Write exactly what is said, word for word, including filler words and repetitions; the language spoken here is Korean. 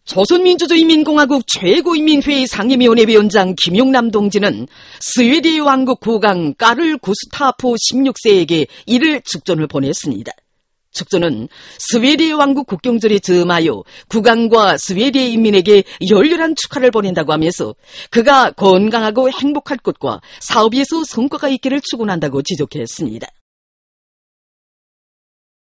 조선민주주의인민공화국 최고인민회의 상임위원회 위원장 김용남 동지는 스웨덴 왕국 국왕 까를 구스타프 십육 세에게 이를 축전을 보냈습니다. 축전은 스웨덴 왕국 국경절이 즈음하여 국왕과 스웨덴 인민에게 열렬한 축하를 보낸다고 하면서 그가 건강하고 행복할 것과 사업에서 성과가 있기를 축원한다고 지적했습니다.